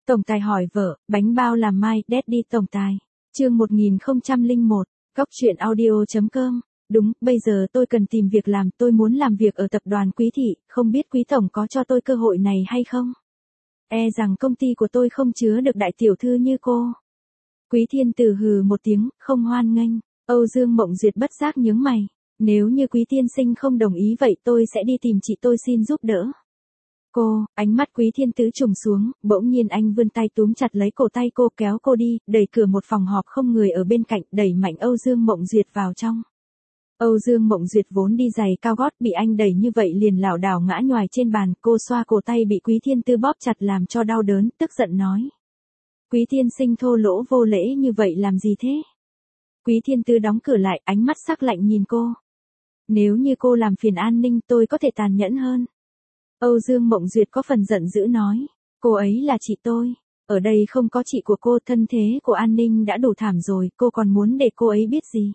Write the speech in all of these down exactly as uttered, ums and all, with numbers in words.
Tổng tài hỏi vợ, bánh bao làm mai, Daddy tổng tài. Chương một nghìn không trăm lẻ một, Góc truyện audio chấm com. Đúng, bây giờ tôi cần tìm việc làm, tôi muốn làm việc ở tập đoàn Quý Thị, không biết Quý tổng có cho tôi cơ hội này hay không? E rằng công ty của tôi không chứa được đại tiểu thư như cô. Quý Thiên Tử hừ một tiếng, không hoan nghênh. Âu Dương Mộng Duyệt bất giác nhướng mày. Nếu như Quý tiên sinh không đồng ý vậy tôi sẽ đi tìm chị tôi xin giúp đỡ. Cô, ánh mắt Quý Thiên Tứ trùng xuống, bỗng nhiên anh vươn tay túm chặt lấy cổ tay cô kéo cô đi, đẩy cửa một phòng họp không người ở bên cạnh, đẩy mạnh Âu Dương Mộng Duyệt vào trong. Âu Dương Mộng Duyệt vốn đi giày cao gót bị anh đẩy như vậy liền lảo đảo ngã nhoài trên bàn, cô xoa cổ tay bị Quý Thiên Tứ bóp chặt làm cho đau đớn, tức giận nói. Quý tiên sinh thô lỗ vô lễ như vậy làm gì thế? Quý Thiên Tứ đóng cửa lại, ánh mắt sắc lạnh nhìn cô. Nếu như cô làm phiền An Ninh tôi có thể tàn nhẫn hơn. Âu Dương Mộng Duyệt có phần giận dữ nói. Cô ấy là chị tôi. Ở đây không có chị của cô, thân thế của An Ninh đã đủ thảm rồi, cô còn muốn để cô ấy biết gì?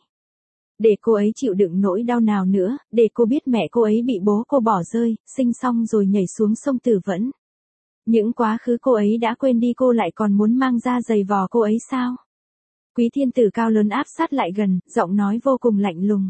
Để cô ấy chịu đựng nỗi đau nào nữa, để cô biết mẹ cô ấy bị bố cô bỏ rơi, sinh xong rồi nhảy xuống sông Tử Vẫn. Những quá khứ cô ấy đã quên đi cô lại còn muốn mang ra giày vò cô ấy sao? Quý Thiên Tử cao lớn áp sát lại gần, giọng nói vô cùng lạnh lùng.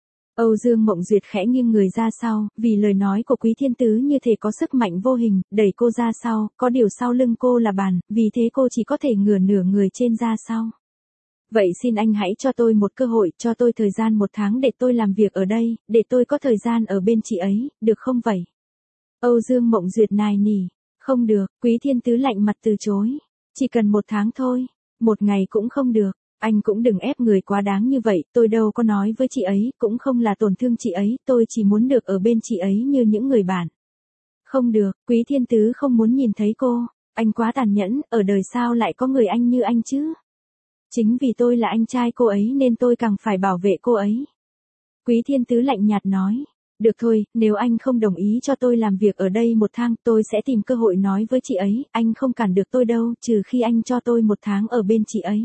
Âu Dương Mộng Duyệt khẽ nghiêng người ra sau, vì lời nói của Quý Thiên Tứ như thể có sức mạnh vô hình, đẩy cô ra sau, có điều sau lưng cô là bàn, vì thế cô chỉ có thể ngửa nửa người trên ra sau. Vậy xin anh hãy cho tôi một cơ hội, cho tôi thời gian một tháng để tôi làm việc ở đây, để tôi có thời gian ở bên chị ấy, được không vậy? Âu Dương Mộng Duyệt nài nỉ, không được, Quý Thiên Tứ lạnh mặt từ chối. Chỉ cần một tháng thôi, một ngày cũng không được. Anh cũng đừng ép người quá đáng như vậy, tôi đâu có nói với chị ấy, cũng không là tổn thương chị ấy, tôi chỉ muốn được ở bên chị ấy như những người bạn. Không được, Quý Thiên Tứ không muốn nhìn thấy cô, anh quá tàn nhẫn, ở đời sao lại có người anh như anh chứ? Chính vì tôi là anh trai cô ấy nên tôi càng phải bảo vệ cô ấy. Quý Thiên Tứ lạnh nhạt nói, được thôi, nếu anh không đồng ý cho tôi làm việc ở đây một tháng, tôi sẽ tìm cơ hội nói với chị ấy, anh không cản được tôi đâu, trừ khi anh cho tôi một tháng ở bên chị ấy.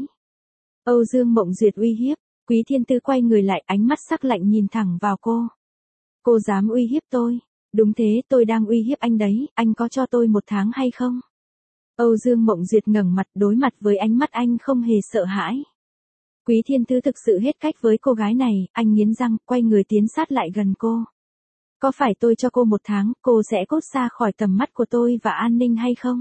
Âu Dương Mộng Duyệt uy hiếp, Quý Thiên Tứ quay người lại, ánh mắt sắc lạnh nhìn thẳng vào cô. Cô dám uy hiếp tôi? Đúng thế, tôi đang uy hiếp anh đấy, anh có cho tôi một tháng hay không? Âu Dương Mộng Duyệt ngẩng mặt đối mặt với ánh mắt anh không hề sợ hãi. Quý Thiên Tứ thực sự hết cách với cô gái này, anh nghiến răng, quay người tiến sát lại gần cô. Có phải tôi cho cô một tháng, cô sẽ cút xa khỏi tầm mắt của tôi và An Ninh hay không?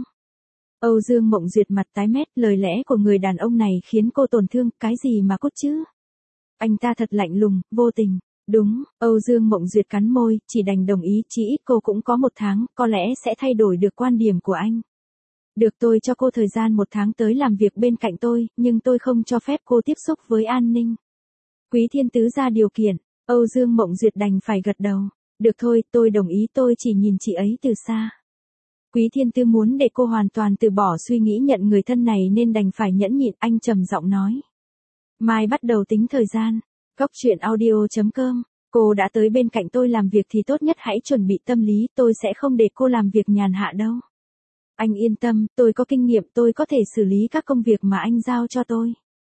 Âu Dương Mộng Duyệt mặt tái mét, lời lẽ của người đàn ông này khiến cô tổn thương, cái gì mà cút chứ? Anh ta thật lạnh lùng, vô tình. Đúng, Âu Dương Mộng Duyệt cắn môi, chỉ đành đồng ý, chỉ ít cô cũng có một tháng, có lẽ sẽ thay đổi được quan điểm của anh. Được, tôi cho cô thời gian một tháng tới làm việc bên cạnh tôi, nhưng tôi không cho phép cô tiếp xúc với An Ninh. Quý Thiên Tứ ra điều kiện, Âu Dương Mộng Duyệt đành phải gật đầu. Được thôi, tôi đồng ý, tôi chỉ nhìn chị ấy từ xa. Quý Thiên Tứ muốn để cô hoàn toàn từ bỏ suy nghĩ nhận người thân này nên đành phải nhẫn nhịn, anh trầm giọng nói. Mai bắt đầu tính thời gian. Góc truyện audio chấm com. Cô đã tới bên cạnh tôi làm việc thì tốt nhất hãy chuẩn bị tâm lý, tôi sẽ không để cô làm việc nhàn hạ đâu. Anh yên tâm, tôi có kinh nghiệm, tôi có thể xử lý các công việc mà anh giao cho tôi.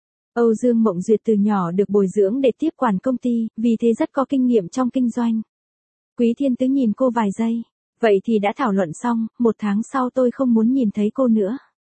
Âu Dương Mộng Duyệt từ nhỏ được bồi dưỡng để tiếp quản công ty, vì thế rất có kinh nghiệm trong kinh doanh. Quý Thiên Tứ nhìn cô vài giây. Vậy thì đã thảo luận xong, một tháng sau tôi không muốn nhìn thấy cô nữa.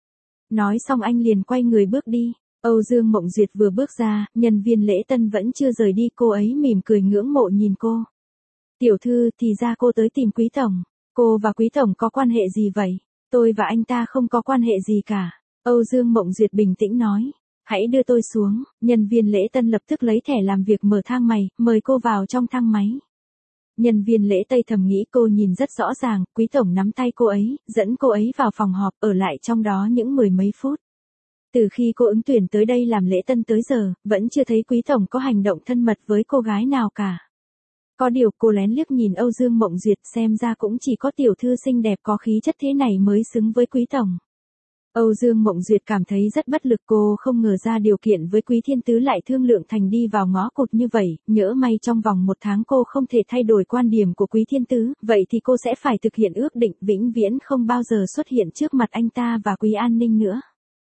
Nói xong anh liền quay người bước đi. Âu Dương Mộng Duyệt vừa bước ra, nhân viên lễ tân vẫn chưa rời đi, cô ấy mỉm cười ngưỡng mộ nhìn cô. Tiểu thư, thì ra cô tới tìm Quý tổng. Cô và Quý tổng có quan hệ gì vậy? Tôi và anh ta không có quan hệ gì cả. Âu Dương Mộng Duyệt bình tĩnh nói. Hãy đưa tôi xuống. Nhân viên lễ tân lập tức lấy thẻ làm việc mở thang máy, mời cô vào trong thang máy. Nhân viên lễ Tây thầm nghĩ cô nhìn rất rõ ràng, Quý tổng nắm tay cô ấy, dẫn cô ấy vào phòng họp, ở lại trong đó những mười mấy phút. Từ khi cô ứng tuyển tới đây làm lễ tân tới giờ, vẫn chưa thấy Quý tổng có hành động thân mật với cô gái nào cả. Có điều cô lén liếc nhìn Âu Dương Mộng Duyệt, xem ra cũng chỉ có tiểu thư xinh đẹp có khí chất thế này mới xứng với Quý tổng. Âu Dương Mộng Duyệt cảm thấy rất bất lực, cô không ngờ ra điều kiện với Quý Thiên Tứ lại thương lượng thành đi vào ngõ cụt như vậy, nhỡ may trong vòng một tháng cô không thể thay đổi quan điểm của Quý Thiên Tứ, vậy thì cô sẽ phải thực hiện ước định vĩnh viễn không bao giờ xuất hiện trước mặt anh ta và Quý An Ninh nữa.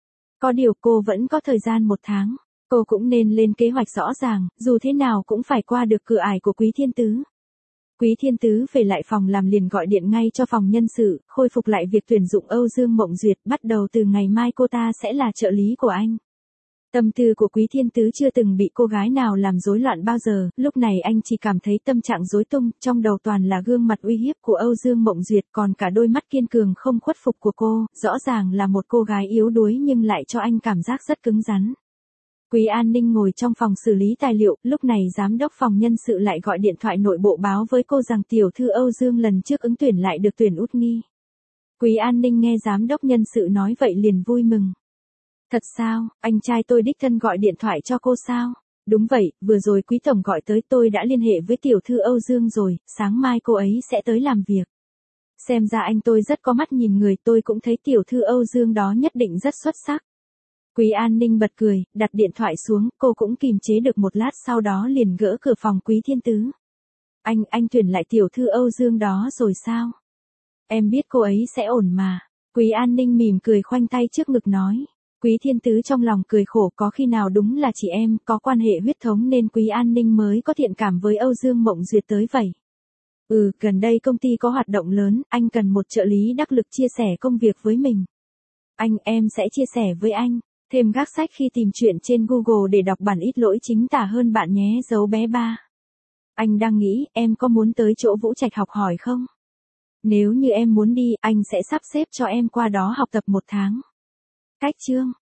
Có điều cô vẫn có thời gian một tháng, cô cũng nên lên kế hoạch rõ ràng, dù thế nào cũng phải qua được cửa ải của Quý Thiên Tứ. Quý Thiên Tứ về lại phòng làm liền gọi điện ngay cho phòng nhân sự, khôi phục lại việc tuyển dụng Âu Dương Mộng Duyệt, bắt đầu từ ngày mai cô ta sẽ là trợ lý của anh. Tâm tư của Quý Thiên Tứ chưa từng bị cô gái nào làm rối loạn bao giờ, lúc này anh chỉ cảm thấy tâm trạng rối tung, trong đầu toàn là gương mặt uy hiếp của Âu Dương Mộng Duyệt, còn cả đôi mắt kiên cường không khuất phục của cô, rõ ràng là một cô gái yếu đuối nhưng lại cho anh cảm giác rất cứng rắn. Quý An Ninh ngồi trong phòng xử lý tài liệu, lúc này giám đốc phòng nhân sự lại gọi điện thoại nội bộ báo với cô rằng tiểu thư Âu Dương lần trước ứng tuyển lại được tuyển út nghi. Quý An Ninh nghe giám đốc nhân sự nói vậy liền vui mừng. Thật sao, anh trai tôi đích thân gọi điện thoại cho cô sao? Đúng vậy, vừa rồi Quý Tổng gọi tới, tôi đã liên hệ với tiểu thư Âu Dương rồi, sáng mai cô ấy sẽ tới làm việc. Xem ra anh tôi rất có mắt nhìn người, tôi cũng thấy tiểu thư Âu Dương đó nhất định rất xuất sắc. Quý An Ninh bật cười, đặt điện thoại xuống, cô cũng kìm chế được một lát sau đó liền gỡ cửa phòng Quý Thiên Tứ. Anh, anh tuyển lại tiểu thư Âu Dương đó rồi sao? Em biết cô ấy sẽ ổn mà. Quý An Ninh mỉm cười khoanh tay trước ngực nói. Quý Thiên Tứ trong lòng cười khổ, có khi nào đúng là chị em có quan hệ huyết thống nên Quý An Ninh mới có thiện cảm với Âu Dương Mộng Duyệt tới vậy. Ừ, gần đây công ty có hoạt động lớn, anh cần một trợ lý đắc lực chia sẻ công việc với mình. Anh, em sẽ chia sẻ với anh. Thêm gác sách khi tìm chuyện trên Google để đọc bản ít lỗi chính tả hơn bạn nhé, dấu bé ba. Anh đang nghĩ, em có muốn tới chỗ Vũ Trạch học hỏi không? Nếu như em muốn đi, anh sẽ sắp xếp cho em qua đó học tập một tháng. Cách chương